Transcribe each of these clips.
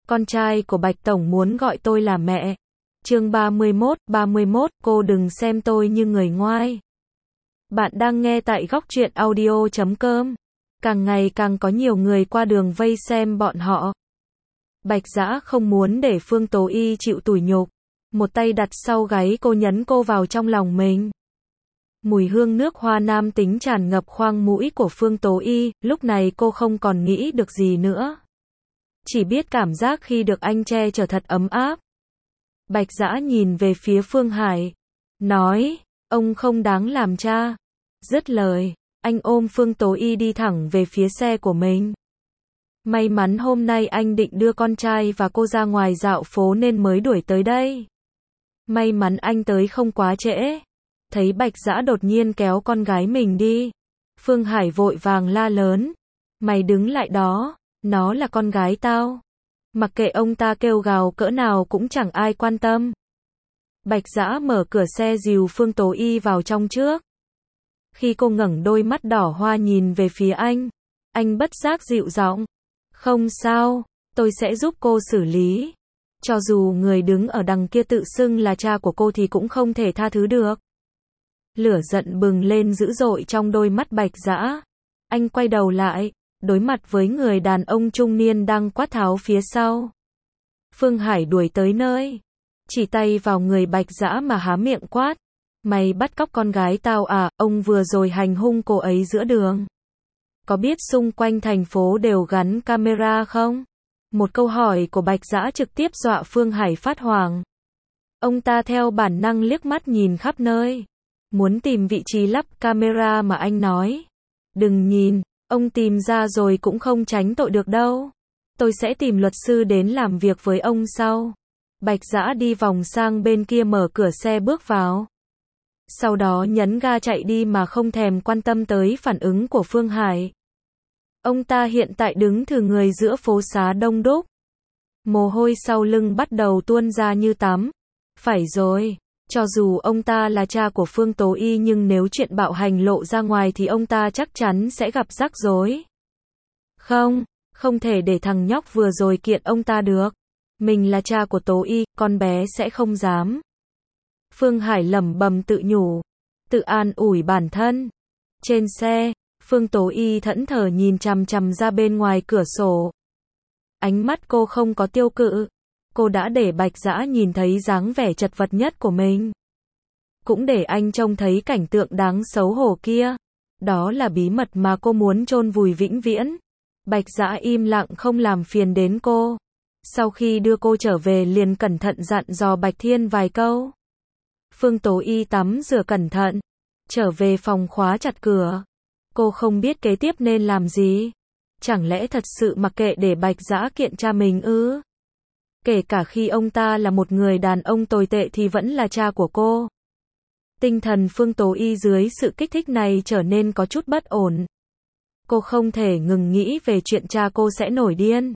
con trai của Bạch Tổng muốn gọi tôi là mẹ. Chương 31, cô đừng xem tôi như người ngoai. Bạn đang nghe tại góc truyện audio.com. Càng ngày càng có nhiều người qua đường vây xem bọn họ. Bạch Dã không muốn để Phương Tố Y chịu tủi nhục. Một tay đặt sau gáy cô, nhấn cô vào trong lòng mình. Mùi hương nước hoa nam tính tràn ngập khoang mũi của Phương Tố Y, lúc này cô không còn nghĩ được gì nữa. Chỉ biết cảm giác khi được anh che chở thật ấm áp. Bạch Dã nhìn về phía Phương Hải, nói, ông không đáng làm cha. Dứt lời, anh ôm Phương Tố Y đi thẳng về phía xe của mình. May mắn hôm nay anh định đưa con trai và cô ra ngoài dạo phố nên mới đuổi tới đây. May mắn anh tới không quá trễ. Thấy Bạch Dã đột nhiên kéo con gái mình đi, Phương Hải vội vàng la lớn, mày đứng lại đó, nó là con gái tao. Mặc kệ ông ta kêu gào cỡ nào cũng chẳng ai quan tâm. Bạch Dã mở cửa xe dìu Phương Tố Y vào trong trước. Khi cô ngẩng đôi mắt đỏ hoa nhìn về phía anh bất giác dịu giọng, không sao, tôi sẽ giúp cô xử lý. Cho dù người đứng ở đằng kia tự xưng là cha của cô thì cũng không thể tha thứ được. Lửa giận bừng lên dữ dội trong đôi mắt Bạch Dã. Anh quay đầu lại, đối mặt với người đàn ông trung niên đang quát tháo phía sau. Phương Hải đuổi tới nơi, chỉ tay vào người Bạch Dã mà há miệng quát, mày bắt cóc con gái tao à? Ông vừa rồi hành hung cô ấy giữa đường. Có biết xung quanh thành phố đều gắn camera không? Một câu hỏi của Bạch Dã trực tiếp dọa Phương Hải phát hoảng. Ông ta theo bản năng liếc mắt nhìn khắp nơi, muốn tìm vị trí lắp camera mà anh nói. Đừng nhìn, ông tìm ra rồi cũng không tránh tội được đâu. Tôi sẽ tìm luật sư đến làm việc với ông sau. Bạch Dã đi vòng sang bên kia, mở cửa xe bước vào. Sau đó nhấn ga chạy đi mà không thèm quan tâm tới phản ứng của Phương Hải. Ông ta hiện tại đứng thừ người giữa phố xá đông đúc. Mồ hôi sau lưng bắt đầu tuôn ra như tắm. Phải rồi, cho dù ông ta là cha của Phương Tố Y nhưng nếu chuyện bạo hành lộ ra ngoài thì ông ta chắc chắn sẽ gặp rắc rối. Không thể để thằng nhóc vừa rồi kiện ông ta được. Mình là cha của Tố Y, con bé sẽ không dám. Phương Hải lẩm bẩm tự nhủ, tự an ủi bản thân. Trên xe, Phương Tố Y thẫn thờ nhìn chằm chằm ra bên ngoài cửa sổ. Ánh mắt cô không có tiêu cự. Cô đã để Bạch Dã nhìn thấy dáng vẻ chật vật nhất của mình. Cũng để anh trông thấy cảnh tượng đáng xấu hổ kia. Đó là bí mật mà cô muốn chôn vùi vĩnh viễn. Bạch Dã im lặng không làm phiền đến cô. Sau khi đưa cô trở về liền cẩn thận dặn dò Bạch Thiên vài câu. Phương Tố Y tắm rửa cẩn thận, trở về phòng khóa chặt cửa. Cô không biết kế tiếp nên làm gì. Chẳng lẽ thật sự mặc kệ để Bạch Dã kiện cha mình ư? Kể cả khi ông ta là một người đàn ông tồi tệ thì vẫn là cha của cô. Tinh thần Phương Tố Y dưới sự kích thích này trở nên có chút bất ổn. Cô không thể ngừng nghĩ về chuyện cha cô sẽ nổi điên.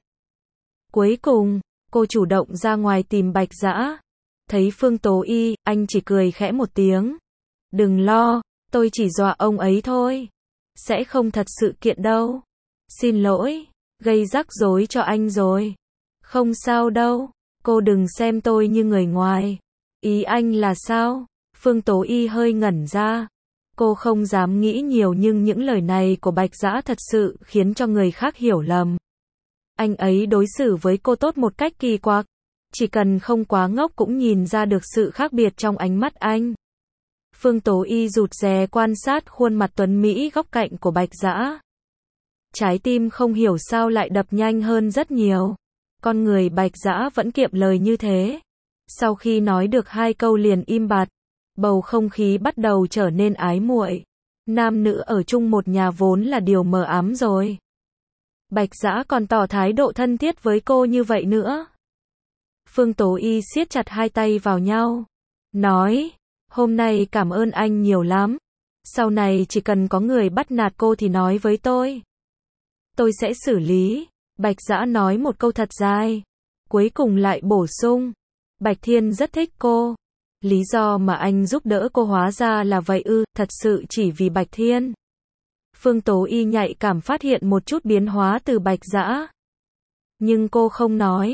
Cuối cùng, cô chủ động ra ngoài tìm Bạch Dã. Thấy Phương Tố Y, anh chỉ cười khẽ một tiếng. Đừng lo, tôi chỉ dọa ông ấy thôi. Sẽ không thật sự kiện đâu. Xin lỗi, gây rắc rối cho anh rồi. Không sao đâu, cô đừng xem tôi như người ngoài. Ý anh là sao? Phương Tố Y hơi ngẩn ra. Cô không dám nghĩ nhiều nhưng những lời này của Bạch Dã thật sự khiến cho người khác hiểu lầm. Anh ấy đối xử với cô tốt một cách kỳ quặc. Chỉ cần không quá ngốc cũng nhìn ra được sự khác biệt trong ánh mắt anh. Phương Tố Y rụt rè quan sát khuôn mặt tuấn mỹ góc cạnh của Bạch Dã. Trái tim không hiểu sao lại đập nhanh hơn rất nhiều. Con người Bạch Dã vẫn kiệm lời như thế. Sau khi nói được hai câu liền im bặt. Bầu không khí bắt đầu trở nên ái muội. Nam nữ ở chung một nhà vốn là điều mờ ám rồi. Bạch Dã còn tỏ thái độ thân thiết với cô như vậy nữa. Phương Tố Y siết chặt hai tay vào nhau. Nói, hôm nay cảm ơn anh nhiều lắm. Sau này chỉ cần có người bắt nạt cô thì nói với tôi. Tôi sẽ xử lý. Bạch Dã nói một câu thật dài. Cuối cùng lại bổ sung. Bạch Thiên rất thích cô. Lý do mà anh giúp đỡ cô hóa ra là vậy ư? Thật sự chỉ vì Bạch Thiên. Phương Tố Y nhạy cảm phát hiện một chút biến hóa từ Bạch Dã. Nhưng cô không nói.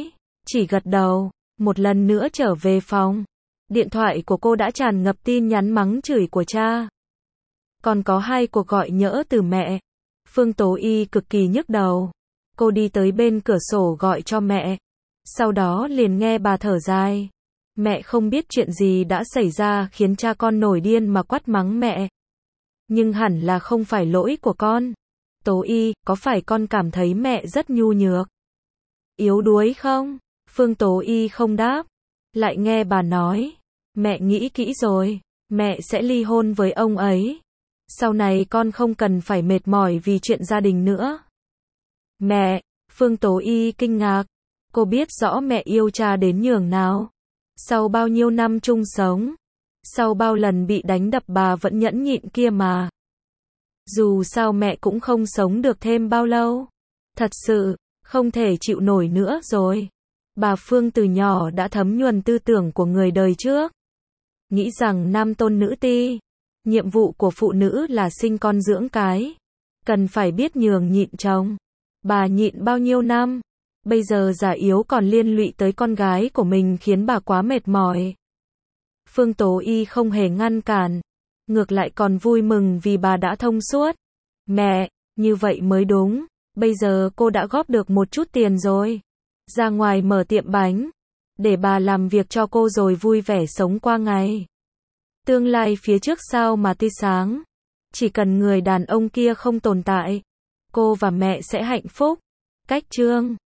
chỉ gật đầu, một lần nữa trở về phòng. Điện thoại của cô đã tràn ngập tin nhắn mắng chửi của cha. Còn có 2 cuộc gọi nhỡ từ mẹ. Phương Tố Y cực kỳ nhức đầu. Cô đi tới bên cửa sổ gọi cho mẹ. Sau đó liền nghe bà thở dài. Mẹ không biết chuyện gì đã xảy ra khiến cha con nổi điên mà quát mắng mẹ. Nhưng hẳn là không phải lỗi của con. Tố Y, có phải con cảm thấy mẹ rất nhu nhược, yếu đuối không? Phương Tố Y không đáp. Lại nghe bà nói. Mẹ nghĩ kỹ rồi. Mẹ sẽ ly hôn với ông ấy. Sau này con không cần phải mệt mỏi vì chuyện gia đình nữa. Mẹ, Phương Tố Y kinh ngạc. Cô biết rõ mẹ yêu cha đến nhường nào. Sau bao nhiêu năm chung sống, sau bao lần bị đánh đập bà vẫn nhẫn nhịn kia mà. Dù sao mẹ cũng không sống được thêm bao lâu. Thật sự, không thể chịu nổi nữa rồi. Bà Phương từ nhỏ đã thấm nhuần tư tưởng của người đời trước. Nghĩ rằng nam tôn nữ ti. Nhiệm vụ của phụ nữ là sinh con dưỡng cái. Cần phải biết nhường nhịn chồng. Bà nhịn bao nhiêu năm. Bây giờ già yếu còn liên lụy tới con gái của mình khiến bà quá mệt mỏi. Phương Tố Y không hề ngăn cản. Ngược lại còn vui mừng vì bà đã thông suốt. Mẹ, như vậy mới đúng. Bây giờ cô đã góp được một chút tiền rồi. Ra ngoài mở tiệm bánh. Để bà làm việc cho cô rồi vui vẻ sống qua ngày. Tương lai phía trước sao mà tươi sáng. Chỉ cần người đàn ông kia không tồn tại. Cô và mẹ sẽ hạnh phúc. Cách chương